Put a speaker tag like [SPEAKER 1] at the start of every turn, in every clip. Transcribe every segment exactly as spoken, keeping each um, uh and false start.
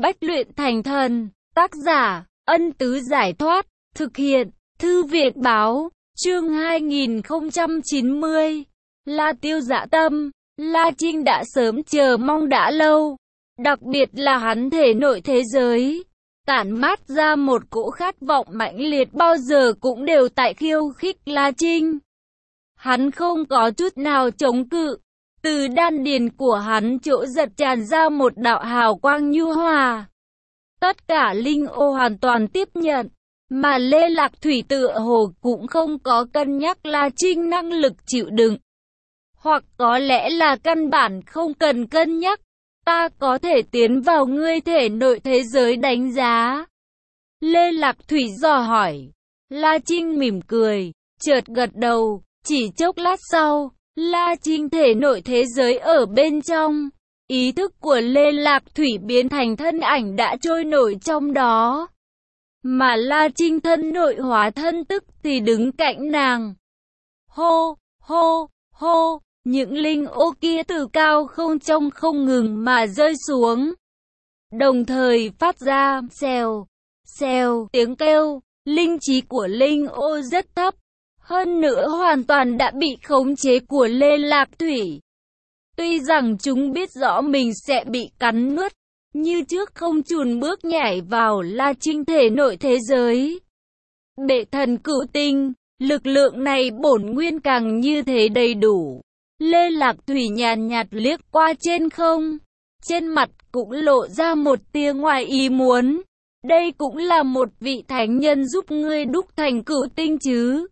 [SPEAKER 1] Bách luyện thành thần. Tác giả, Ân Tứ Giải Thoát. Thực hiện, Thư viện Báo. Chương hai nghìn không trăm chín mươi. La Tiêu dạ tâm. La Trinh đã sớm chờ mong đã lâu. Đặc biệt là hắn thể nội thế giới tản mát ra một cỗ khát vọng mãnh liệt, bao giờ cũng đều tại khiêu khích La Trinh. Hắn không có chút nào chống cự. Từ đan điền của hắn chỗ giật tràn ra một đạo hào quang nhu hòa. Tất cả linh ô hoàn toàn tiếp nhận, mà Lê Lạc Thủy tựa hồ cũng không có cân nhắc La Trinh năng lực chịu đựng. Hoặc có lẽ là căn bản không cần cân nhắc. Ta có thể tiến vào ngươi thể nội thế giới đánh giá. Lê Lạc Thủy dò hỏi. La Trinh mỉm cười, chợt gật đầu. Chỉ chốc lát sau, La Trinh thể nội thế giới ở bên trong. Ý thức của Lê Lạc Thủy biến thành thân ảnh đã trôi nổi trong đó. Mà La Trinh thân nội hóa thân tức thì đứng cạnh nàng. Hô, hô, hô. Những linh ô kia từ cao không trong không ngừng mà rơi xuống. Đồng thời phát ra xèo, xèo tiếng kêu. Linh trí của linh ô rất thấp. Hơn nữa hoàn toàn đã bị khống chế của Lê Lạc Thủy. Tuy rằng chúng biết rõ mình sẽ bị cắn nuốt, như trước không chùn bước nhảy vào La Trinh thể nội thế giới. Bệ thần cửu tinh, lực lượng này bổn nguyên càng như thế đầy đủ. Lê Lạc Thủy nhàn nhạt liếc qua trên không. Trên mặt cũng lộ ra một tia ngoài ý muốn. Đây cũng là một vị thánh nhân giúp ngươi đúc thành cửu tinh chứ?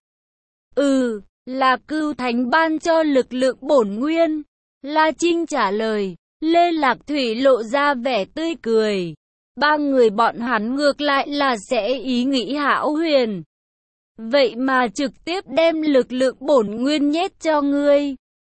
[SPEAKER 1] Ừ, là cửu thánh ban cho lực lượng bổn nguyên. La Trinh trả lời. Lê Lạc Thủy lộ ra vẻ tươi cười. Ba người bọn hắn ngược lại là sẽ ý nghĩ hão huyền. Vậy mà trực tiếp đem lực lượng bổn nguyên nhét cho ngươi.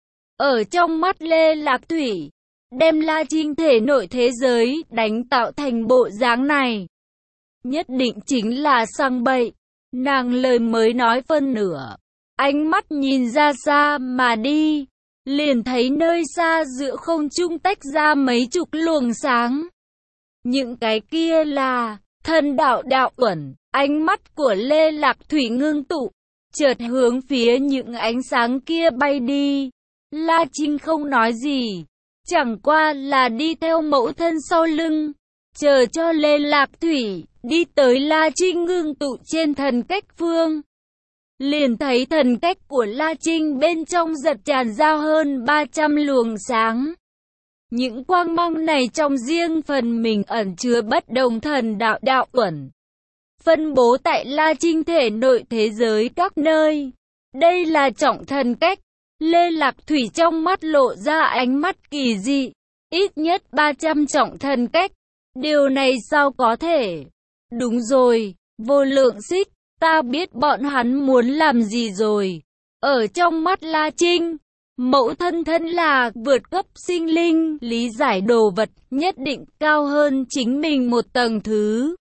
[SPEAKER 1] Ở trong mắt Lê Lạc Thủy, đem La Trinh thể nội thế giới đánh tạo thành bộ dáng này, nhất định chính là sang bậy. Nàng lời mới nói phân nửa, ánh mắt nhìn ra xa mà đi, liền thấy nơi xa giữa không trung tách ra mấy chục luồng sáng. Những cái kia là thần đạo đạo uẩn. Ánh mắt của Lê Lạc Thủy ngưng tụ, chợt hướng phía những ánh sáng kia bay đi. La Trinh không nói gì, chẳng qua là đi theo mẫu thân sau lưng, chờ cho Lê Lạc Thủy đi tới La Trinh ngưng tụ trên thần cách phương. Liền thấy thần cách của La Trinh bên trong giật tràn ra hơn ba trăm luồng sáng. Những quang mang này trong riêng phần mình ẩn chứa bất đồng thần đạo đạo uẩn, phân bố tại La Trinh thể nội thế giới các nơi. Đây là trọng thần cách. Lê Lạc Thủy trong mắt lộ ra ánh mắt kỳ dị. Ít nhất ba trăm trọng thần cách. Điều này sao có thể? Đúng rồi, vô lượng xích. Ta biết bọn hắn muốn làm gì rồi. Ở trong mắt La Trinh, mẫu thân thân là vượt cấp sinh linh, lý giải đồ vật nhất định cao hơn chính mình một tầng thứ.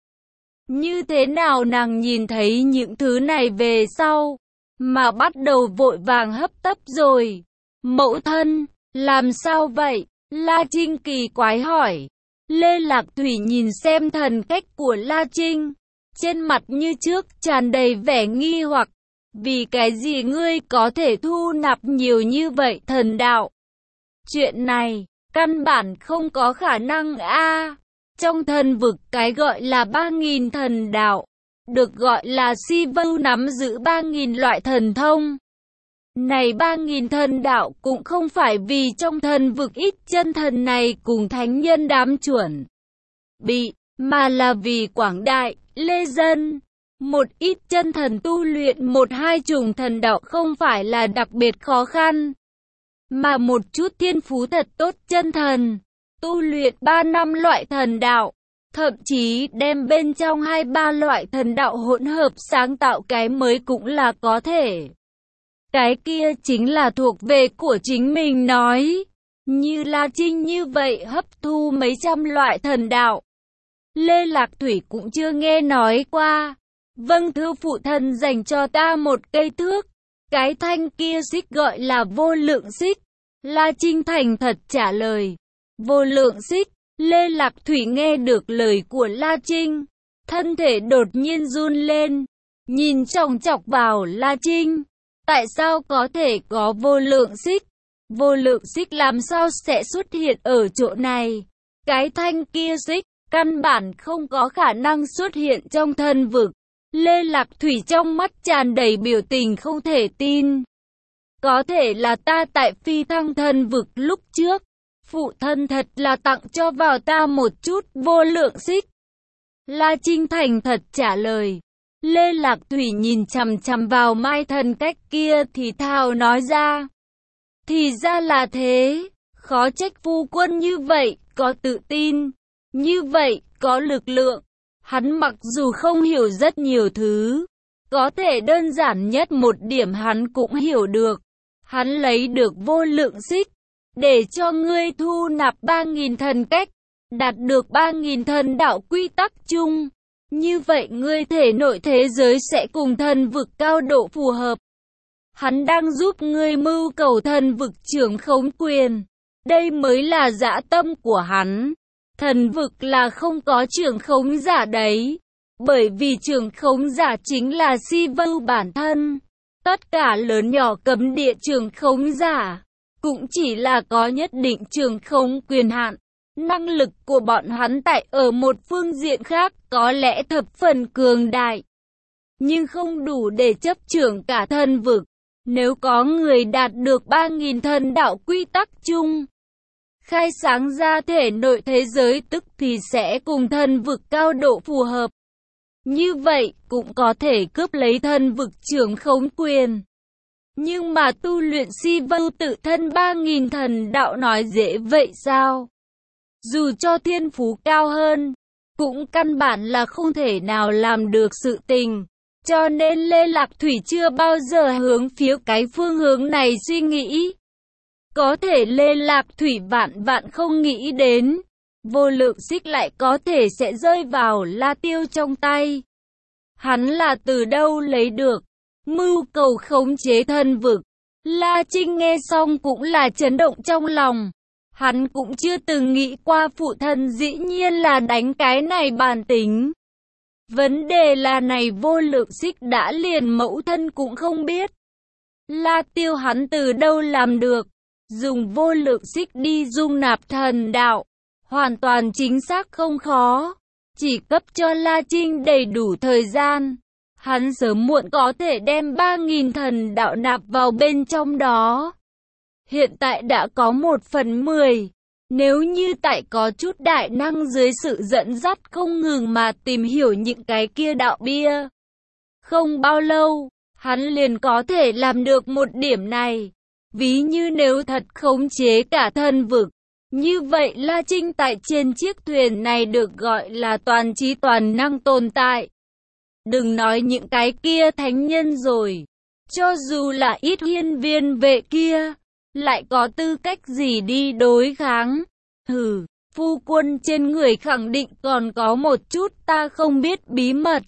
[SPEAKER 1] Như thế nào nàng nhìn thấy những thứ này về sau, mà bắt đầu vội vàng hấp tấp rồi. Mẫu thân, làm sao vậy? La Trinh kỳ quái hỏi. Lê Lạc Thủy nhìn xem thần cách của La Trinh, trên mặt như trước tràn đầy vẻ nghi hoặc. Vì cái gì ngươi có thể thu nạp nhiều như vậy thần đạo? Chuyện này, căn bản không có khả năng a. Trong thần vực cái gọi là ba nghìn thần đạo, được gọi là si vưu nắm giữ ba nghìn loại thần thông. Này ba nghìn thần đạo cũng không phải vì trong thần vực ít chân thần này cùng thánh nhân đám chuẩn bị, mà là vì quảng đại, lê dân. Một ít chân thần tu luyện một hai chủng thần đạo không phải là đặc biệt khó khăn, mà một chút thiên phú thật tốt chân thần, tu luyện ba năm loại thần đạo, thậm chí đem bên trong hai ba loại thần đạo hỗn hợp sáng tạo cái mới cũng là có thể. Cái kia chính là thuộc về của chính mình nói. Như La Trinh như vậy hấp thu mấy trăm loại thần đạo, Lê Lạc Thủy cũng chưa nghe nói qua. Vâng thưa phụ thân dành cho ta một cây thước. Cái thanh kia xích gọi là vô lượng xích. La Trinh thành thật trả lời. Vô lượng xích. Lê Lạc Thủy nghe được lời của La Trinh, thân thể đột nhiên run lên, nhìn chòng chọc vào La Trinh. Tại sao có thể có vô lượng xích? Vô lượng xích làm sao sẽ xuất hiện ở chỗ này? Cái thanh kia xích, căn bản không có khả năng xuất hiện trong thân vực. Lê Lạc Thủy trong mắt tràn đầy biểu tình không thể tin. Có thể là ta tại phi thăng thân vực lúc trước. Phụ thân thật là tặng cho vào ta một chút vô lượng xích. La Trinh thành thật trả lời. Lê Lạc Thủy nhìn chằm chằm vào mai thần cách kia thì thào nói ra. Thì ra là thế, khó trách phu quân như vậy, có tự tin, như vậy, có lực lượng. Hắn mặc dù không hiểu rất nhiều thứ, có thể đơn giản nhất một điểm hắn cũng hiểu được. Hắn lấy được vô lượng xích, để cho ngươi thu nạp ba nghìn thần cách, đạt được ba nghìn thần đạo quy tắc chung. Như vậy ngươi thể nội thế giới sẽ cùng thần vực cao độ phù hợp. Hắn đang giúp ngươi mưu cầu thần vực trưởng khống quyền. Đây mới là dã tâm của hắn. Thần vực là không có trưởng khống giả đấy. Bởi vì trưởng khống giả chính là si vưu bản thân. Tất cả lớn nhỏ cấm địa trưởng khống giả cũng chỉ là có nhất định trưởng khống quyền hạn. Năng lực của bọn hắn tại ở một phương diện khác có lẽ thập phần cường đại, nhưng không đủ để chấp trưởng cả thần vực. Nếu có người đạt được ba nghìn thần đạo quy tắc chung, khai sáng ra thể nội thế giới tức thì sẽ cùng thần vực cao độ phù hợp. Như vậy cũng có thể cướp lấy thần vực trưởng khống quyền. Nhưng mà tu luyện si vưu tự thân ba nghìn thần đạo nói dễ vậy sao? Dù cho thiên phú cao hơn, cũng căn bản là không thể nào làm được sự tình. Cho nên Lê Lạc Thủy chưa bao giờ hướng phía cái phương hướng này suy nghĩ. Có thể Lê Lạc Thủy vạn vạn không nghĩ đến, vô lượng xích lại có thể sẽ rơi vào La Tiêu trong tay. Hắn là từ đâu lấy được? Mưu cầu khống chế thân vực. La Trinh nghe xong cũng là chấn động trong lòng. Hắn cũng chưa từng nghĩ qua phụ thân dĩ nhiên là đánh cái này bản tính. Vấn đề là này vô lượng xích đã liền mẫu thân cũng không biết. La Tiêu hắn từ đâu làm được? Dùng vô lượng xích đi dung nạp thần đạo, hoàn toàn chính xác không khó. Chỉ cấp cho La Trinh đầy đủ thời gian, hắn sớm muộn có thể đem ba nghìn thần đạo nạp vào bên trong đó. Hiện tại đã có một phần mười. Nếu như tại có chút đại năng dưới sự dẫn dắt không ngừng mà tìm hiểu những cái kia đạo bia, không bao lâu, hắn liền có thể làm được một điểm này. Ví như nếu thật khống chế cả thân vực, như vậy La Trinh tại trên chiếc thuyền này được gọi là toàn trí toàn năng tồn tại. Đừng nói những cái kia thánh nhân rồi, cho dù là ít hiên viên vệ kia, lại có tư cách gì đi đối kháng? Hừ, phu quân trên người khẳng định còn có một chút ta không biết bí mật.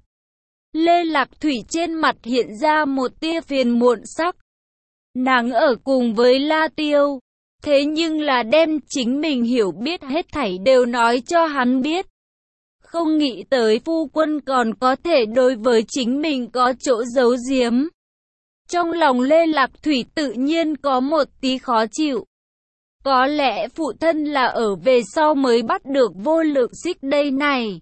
[SPEAKER 1] Lê Lạc Thủy trên mặt hiện ra một tia phiền muộn sắc. Nàng ở cùng với La Tiêu, thế nhưng là đem chính mình hiểu biết hết thảy đều nói cho hắn biết. Không nghĩ tới phu quân còn có thể đối với chính mình có chỗ giấu giếm. Trong lòng Lê Lạc Thủy tự nhiên có một tí khó chịu. Có lẽ phụ thân là ở về sau mới bắt được vô lượng xích đây này.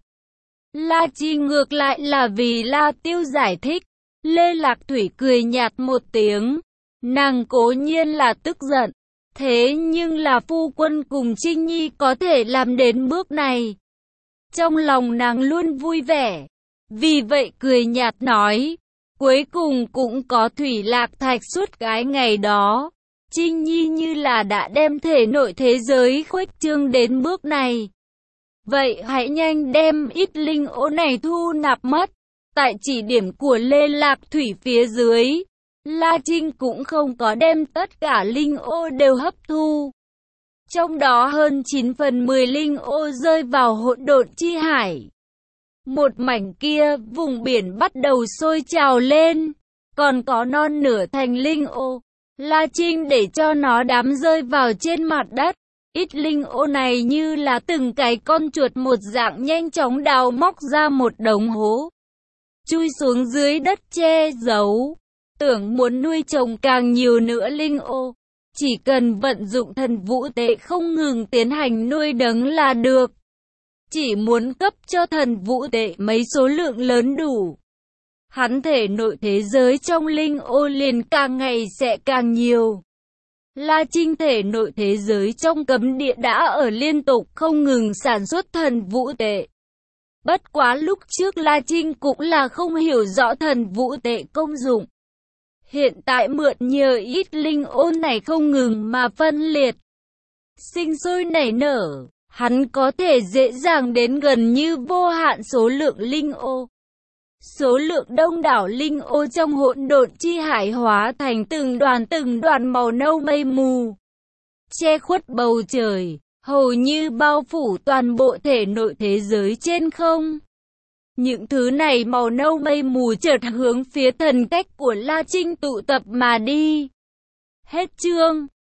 [SPEAKER 1] La Chi ngược lại là vì La Tiêu giải thích. Lê Lạc Thủy cười nhạt một tiếng. Nàng cố nhiên là tức giận. Thế nhưng là phu quân cùng Trinh Nhi có thể làm đến bước này. Trong lòng nàng luôn vui vẻ. Vì vậy cười nhạt nói. Cuối cùng cũng có thủy lạc thạch suốt cái ngày đó. Trinh Nhi như là đã đem thể nội thế giới khuếch trương đến bước này. Vậy hãy nhanh đem ít linh ô này thu nạp mất. Tại chỉ điểm của Lê Lạc Thủy phía dưới, La Trinh cũng không có đem tất cả linh ô đều hấp thu. Trong đó hơn chín phần mười linh ô rơi vào hỗn độn chi hải. Một mảnh kia, vùng biển bắt đầu sôi trào lên. Còn có non nửa thành linh ô. La Trinh để cho nó đám rơi vào trên mặt đất. Ít linh ô này như là từng cái con chuột một dạng nhanh chóng đào móc ra một đống hố, chui xuống dưới đất che giấu. Tưởng muốn nuôi trồng càng nhiều nữa linh ô, chỉ cần vận dụng thần vũ tệ không ngừng tiến hành nuôi nấng là được. Chỉ muốn cấp cho thần vũ tệ mấy số lượng lớn đủ, hắn thể nội thế giới trong linh ô liền càng ngày sẽ càng nhiều. La Trinh thể nội thế giới trong cấm địa đã ở liên tục không ngừng sản xuất thần vũ tệ. Bất quá lúc trước La Trinh cũng là không hiểu rõ thần vũ tệ công dụng. Hiện tại mượn nhờ ít linh ô này không ngừng mà phân liệt, sinh sôi nảy nở, hắn có thể dễ dàng đến gần như vô hạn số lượng linh ô. Số lượng đông đảo linh ô trong hỗn độn chi hải hóa thành từng đoàn từng đoàn màu nâu mây mù, che khuất bầu trời, hầu như bao phủ toàn bộ thể nội thế giới trên không. Những thứ này màu nâu mây mù chợt hướng phía thần cách của La Trinh tụ tập mà đi. Hết chương.